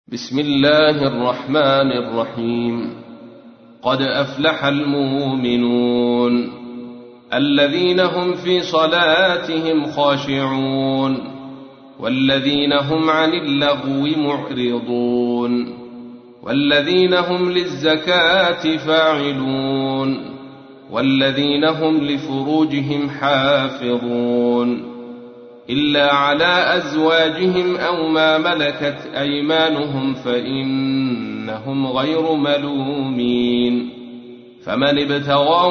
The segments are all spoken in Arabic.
بسم الله الرحمن الرحيم. قد أفلح المؤمنون الذين هم في صلاتهم خاشعون والذين هم عن اللغو معرضون والذين هم للزكاة فاعلون والذين هم لفروجهم حافظون إلا على أزواجهم أو ما ملكت أيمانهم فإنهم غير ملومين. فمن ابتغى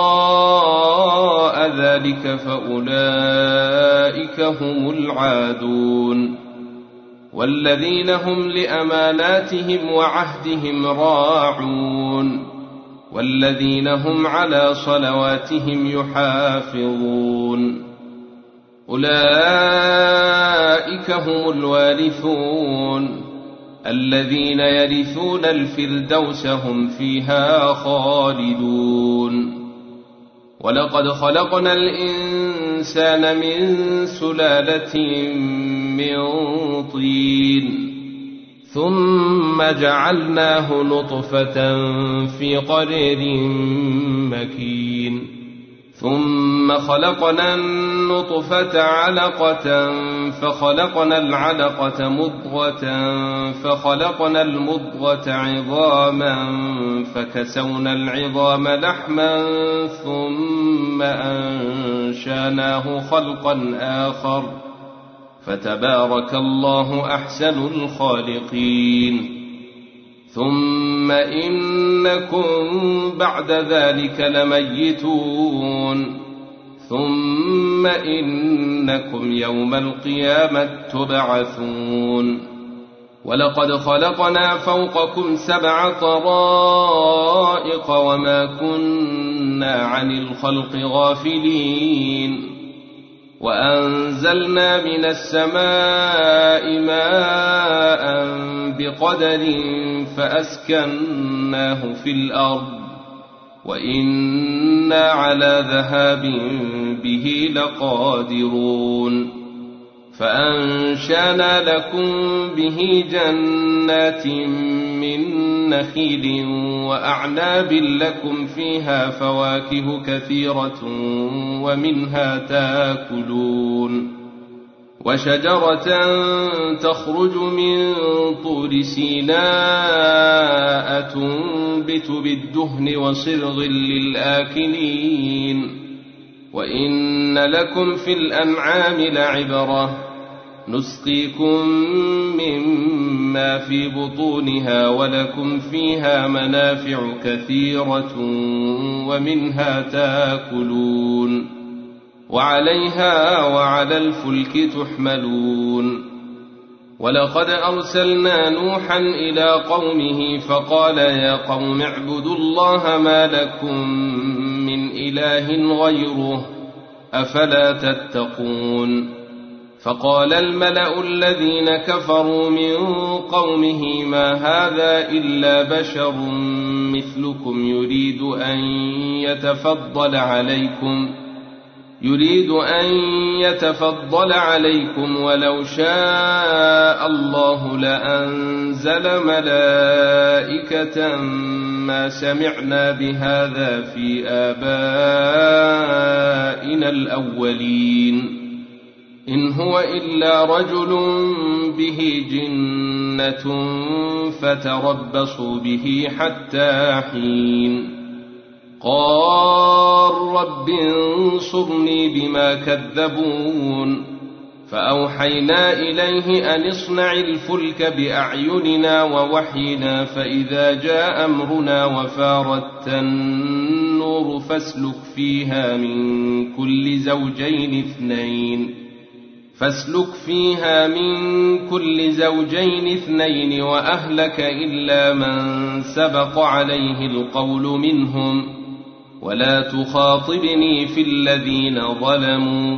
وراء ذلك فأولئك هم العادون. والذين هم لأماناتهم وعهدهم راعون والذين هم على صلواتهم يحافظون. أولئك هم الوارثون الذين يرثون الفردوس هم فيها خالدون. ولقد خلقنا الإنسان من سلالة من طين ثم جعلناه نطفة في قرير مكين ثم خلقنا النطفة علقة فخلقنا العلقة مضغة فخلقنا المضغة عظاما فكسونا العظام لحما ثم أنشاناه خلقا آخر فتبارك الله أحسن الخالقين. ثم إنكم بعد ذلك لميتون ثم إنكم يوم القيامة تبعثون. ولقد خلقنا فوقكم 7 طرائق وما كنا عن الخلق غافلين وأنزلنا من السماء ماء بقدر فأسكناه في الأرض وإنا على ذهاب به لقادرون. فأنشأنا لكم به جنات من نخيل وأعناب لكم فيها فواكه كثيرة ومنها تاكلون. وشجرة تخرج من طور سيناء تنبت بالدهن وصبغ للآكلين. وإن لكم في الأنعام لعبرة نسقيكم مما في بطونها ولكم فيها منافع كثيرة ومنها تاكلون وعليها وعلى الفلك تحملون. ولقد أرسلنا نوحا إلى قومه فقال يا قوم اعبدوا الله ما لكم من إله غيره أفلا تتقون. فقال الملأ الذين كفروا من قومه ما هذا إلا بشر مثلكم يريد أن يتفضل عليكم ولو شاء الله لأنزل ملائكة ما سمعنا بهذا في آبائنا الأولين إن هو إلا رجل به جنة فتربصوا به حتى حين. قال رب انصرني بما كذبون. فأوحينا إليه أن اصنع الفلك بأعيننا ووحينا فإذا جاء أمرنا وفارت النور فاسلك فيها من كل زوجين 2 وأهلك إلا من سبق عليه القول منهم ولا تخاطبني في الذين ظلموا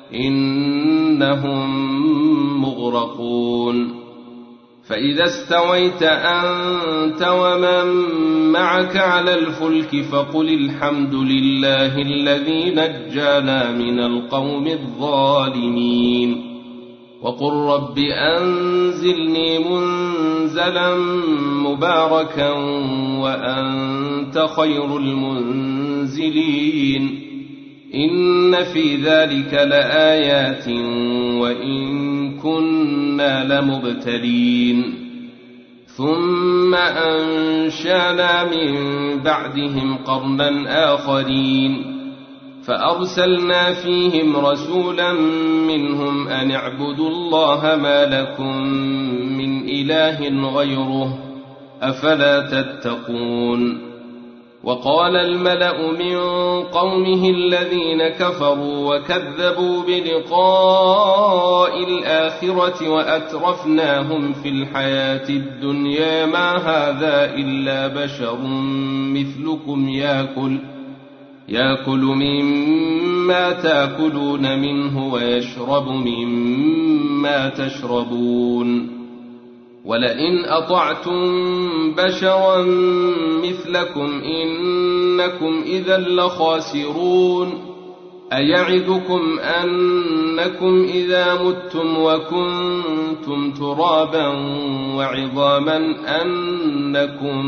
إنهم مغرقون. فإذا استويت أنت ومن معك على الفلك فقل الحمد لله الذي نجانا من القوم الظالمين. وقل رب أنزلني منزلا مباركا وأنت خير المنزلين إن في ذلك لآيات وإن كنا لمبتلين ثم أنشأنا من بعدهم قرنا آخرين فأرسلنا فيهم رسولا منهم أن اعبدوا الله ما لكم من إله غيره أفلا تتقون وقال الملأ من قومه الذين كفروا وكذبوا بلقاء الآخرة وأترفناهم في الحياة الدنيا ما هذا إلا بشر مثلكم يأكل مما تأكلون منه ويشرب مما تشربون ولئن أطعتم بشرا مثلكم إنكم إذا لخاسرون أيعدكم أنكم إذا متم وكنتم ترابا وعظاما أنكم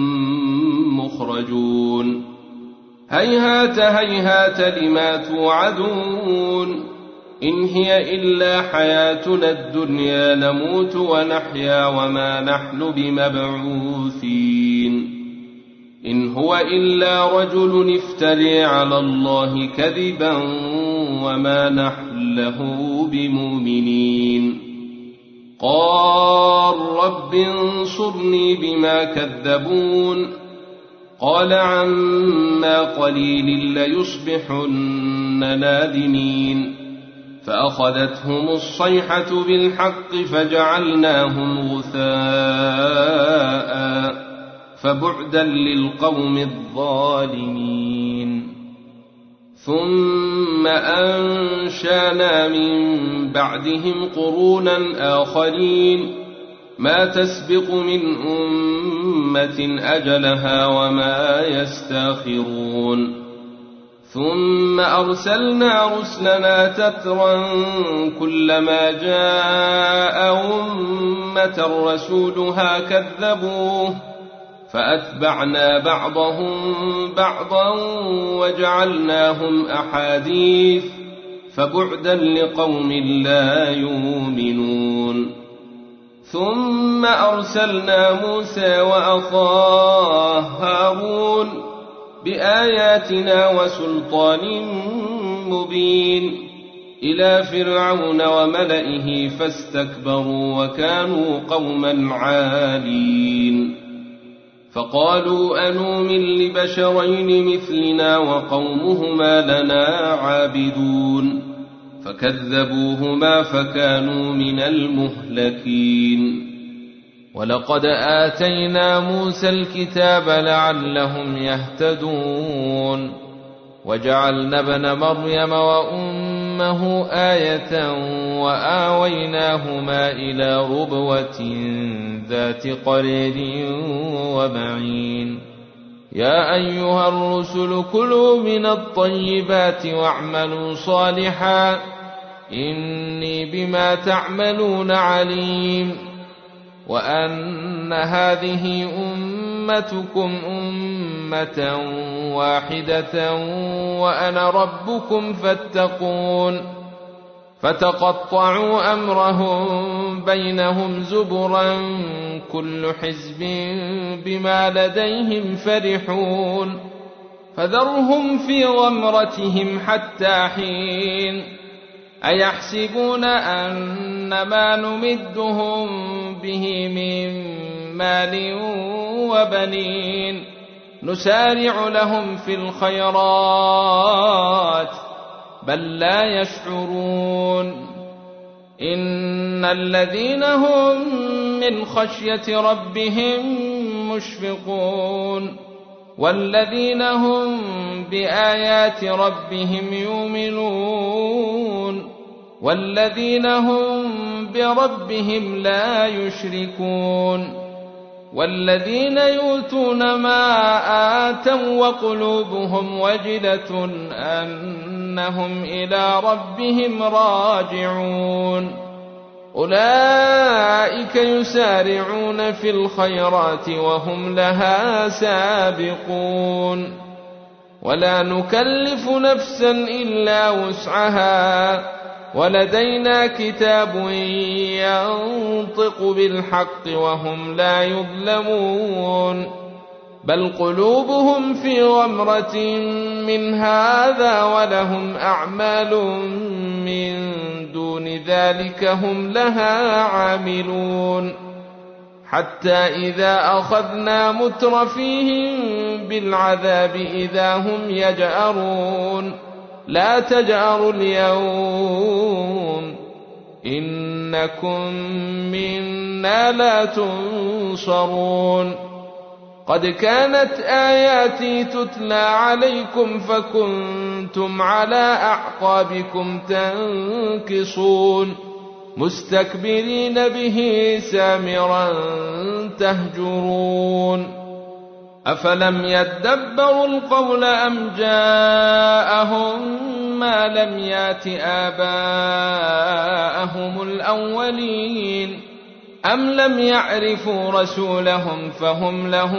مخرجون هيهات هيهات لما توعدون إن هي إلا حياتنا الدنيا نموت ونحيا وما نحن بمبعوثين إن هو إلا رجل افتري على الله كذبا وما نحن له بمؤمنين قال رب انصرني بما كذبون قال عما قليل ليصبحن نادمين فأخذتهم الصيحة بالحق فجعلناهم غثاء فبعدا للقوم الظالمين ثم أنشأنا من بعدهم قرونا آخرين ما تسبق من أمة أجلها وما يستاخرون ثم أرسلنا رسلنا تترا كلما جاء أمة رسولها كذبوه فأتبعنا بعضهم بعضا وجعلناهم أحاديث فبعدا لقوم لا يؤمنون ثم أرسلنا موسى وأخاه هارون بآياتنا وسلطان مبين إلى فرعون وملئه فاستكبروا وكانوا قوما عالين فقالوا أنؤمن لبشرين مثلنا وقومهما لنا عابدون فكذبوهما فكانوا من المهلكين ولقد آتينا موسى الكتاب لعلهم يهتدون وجعلنا ابن مريم وأمه آية وآويناهما إلى ربوة ذات قرير ومعين يا أيها الرسل كلوا من الطيبات واعملوا صالحا إني بما تعملون عليم وأن هذه أمتكم أمة واحدة وأنا ربكم فاتقون فتقطعوا أمرهم بينهم زبرا كل حزب بما لديهم فرحون فذرهم في غمرتهم حتى حين أيحسبون أن ما نمدهم به من مال وبنين نسارع لهم في الخيرات بل لا يشعرون إن الذين هم من خشية ربهم مشفقون والذين هم بآيات ربهم يؤمنون والذين هم بربهم لا يشركون والذين يؤتون ما آتوا وقلوبهم وجلة أنهم إلى ربهم راجعون أولئك يسارعون في الخيرات وهم لها سابقون ولا نكلف نفسا إلا وسعها ولدينا كتاب ينطق بالحق وهم لا يظلمون بل قلوبهم في غمرة من هذا ولهم أعمال من دون ذلك هم لها عاملون حتى إذا أخذنا مترفيهم بالعذاب إذا هم يجأرون لا تجأروا اليوم إنكم منا لا تنصرون قد كانت آياتي تتلى عليكم فكنتم على أعقابكم تنكصون مستكبرين به سامرا تهجرون أفلم يدبروا القول أم جاءهم ما لم يات آباءهم الأولين أم لم يعرفوا رسولهم فهم له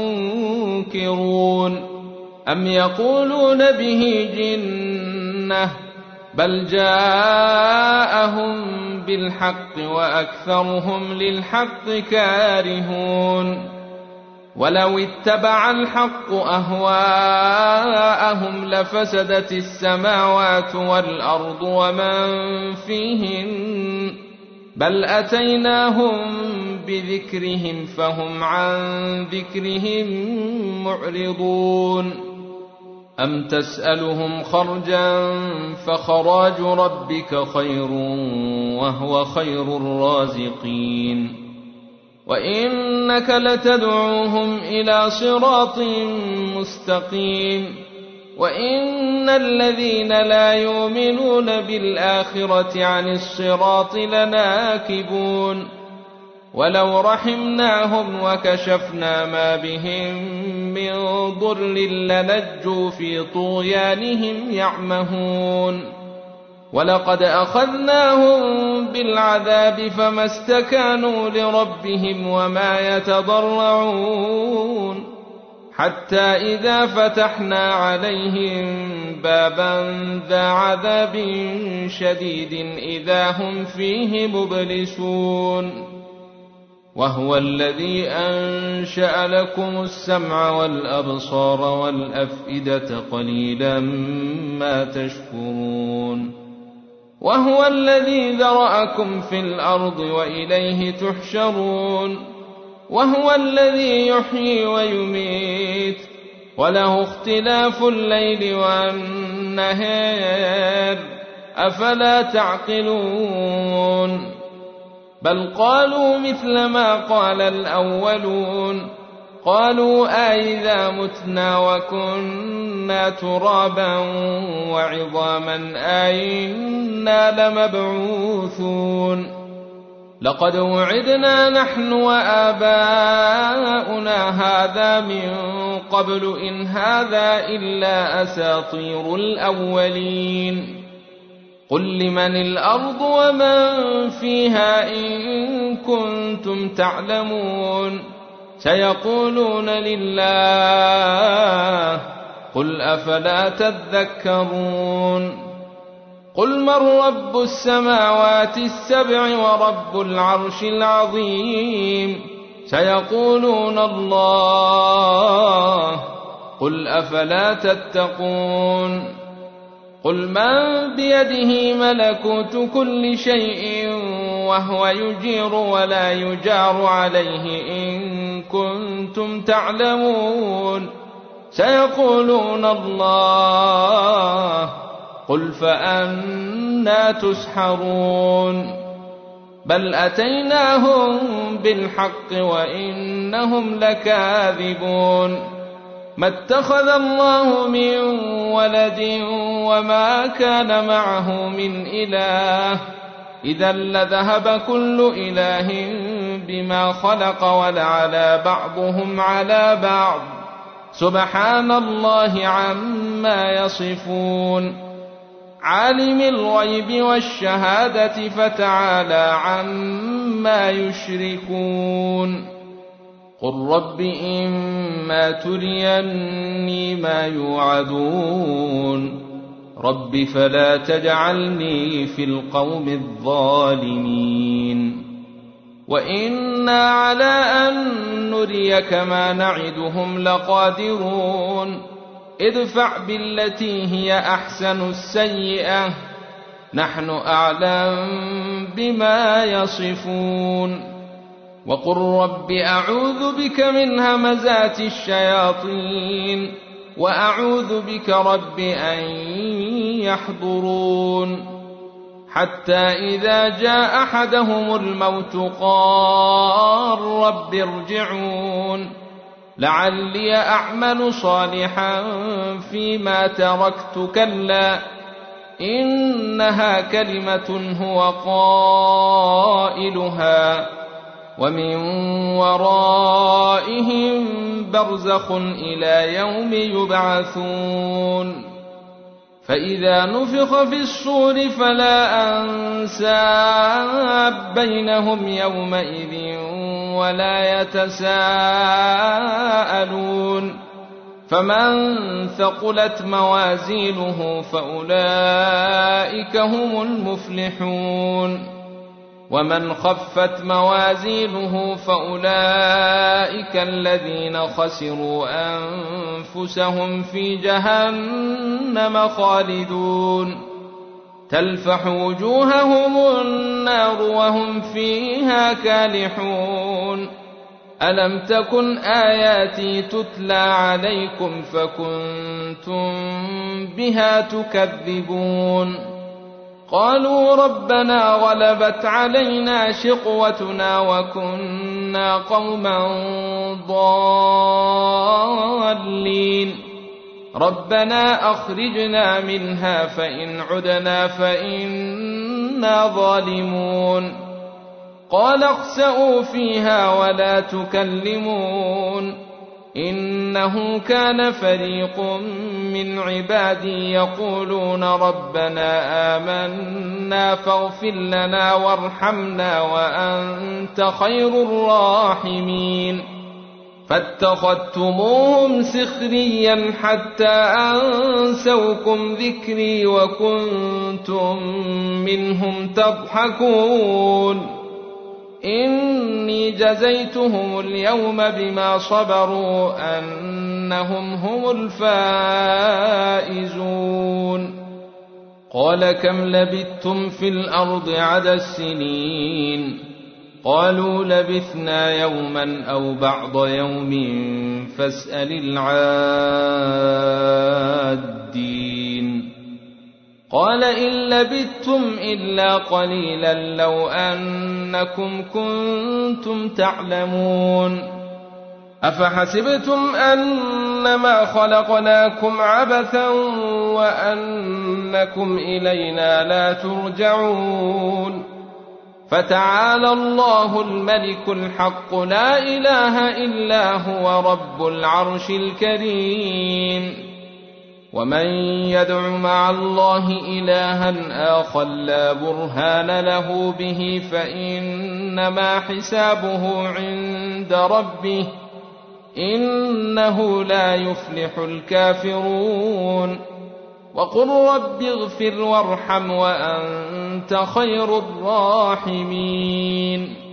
منكرون أم يقولون به جنة بل جاءهم بالحق وأكثرهم للحق كارهون ولو اتبع الحق أهواءهم لفسدت السماوات والأرض ومن فيهن بل أتيناهم بذكرهم فهم عن ذكرهم معرضون أم تسألهم خرجا فخراج ربك خير وهو خير الرازقين وإنك لتدعوهم إلى صراط مستقيم وإن الذين لا يؤمنون بالآخرة عن الصراط لناكبون ولو رحمناهم وكشفنا ما بهم من ضر لنجوا في طغيانهم يعمهون ولقد أخذناهم بالعذاب فما استكانوا لربهم وما يتضرعون حتى إذا فتحنا عليهم بابا ذا عذاب شديد إذا هم فيه مبلسون وهو الذي أنشأ لكم السمع والأبصار والأفئدة قليلا ما تشكرون وهو الذي ذرأكم في الأرض وإليه تحشرون وهو الذي يحيي ويميت وله اختلاف الليل والنهار أفلا تعقلون بل قالوا مثل ما قال الأولون قالوا أئذا متنا وكنا ترابا وعظاما أئنا لمبعوثون لقد وعدنا نحن وآباؤنا هذا من قبل إن هذا إلا أساطير الأولين قل لمن الأرض ومن فيها إن كنتم تعلمون سيقولون لله قل أفلا تذكرون قل من رب السماوات السبع ورب العرش العظيم سيقولون الله قل أفلا تتقون قل من بيده ملكوت كل شيء وهو يجير ولا يجار عليه إن كنتم تعلمون سيقولون الله قل فأنى تسحرون بل أتيناهم بالحق وإنهم لكاذبون ما اتخذ الله من ولد وما كان معه من إله إذا لذهب كل إله بما خلق ولعلى بعضهم على بعض سبحان الله عما يصفون عالم الغيب والشهادة فتعالى عما يشركون قل رب إما تريني ما يوعدون رب فلا تجعلني في القوم الظالمين وإنا على أن نريك ما نعدهم لقادرون ادفع بالتي هي أحسن السيئة نحن أعلم بما يصفون وقل رب أعوذ بك من همزات الشياطين وأعوذ بك رب أن يحضرون حتى إذا جاء أحدهم الموت قال رب ارجعون لعلي أعمل صالحا فيما تركت كلا إنها كلمة هو قائلها ومن ورائهم برزخ إلى يوم يبعثون فإذا نفخ في الصور فلا أنساب بينهم يومئذ ولا يتساءلون فمن ثقلت موازينه فأولئك هم المفلحون ومن خفت موازينه فأولئك الذين خسروا أنفسهم في جهنم خالدون تلفح وجوههم النار وهم فيها كالحون ألم تكن آياتي تتلى عليكم فكنتم بها تكذبون قالوا ربنا غلبت علينا شقوتنا وكنا قوما ضالين ربنا أخرجنا منها فإن عدنا فإنا ظالمون قال اخسئوا فيها ولا تكلمون إنه كان فريق من عبادي يقولون ربنا آمنا فاغفر لنا وارحمنا وأنت خير الراحمين فاتخذتموهم سخريا حتى أنسوكم ذكري وكنتم منهم تضحكون إني جزيتهم اليوم بما صبروا أنهم هم الفائزون قال كم لبثتم في الأرض عدد السنين قالوا لبثنا يوما أو بعض يوم فاسأل العادين قال إن لبثتم إلا قليلا لو أنكم كنتم تعلمون أفحسبتم أنما خلقناكم عبثا وأنكم إلينا لا ترجعون فتعالى الله الملك الحق لا إله إلا هو رب العرش الكريم ومن يدع مع الله إلها آخر لا برهان له به فإنما حسابه عند ربه إنه لا يفلح الكافرون وقل رب اغفر وارحم وأنت خير الراحمين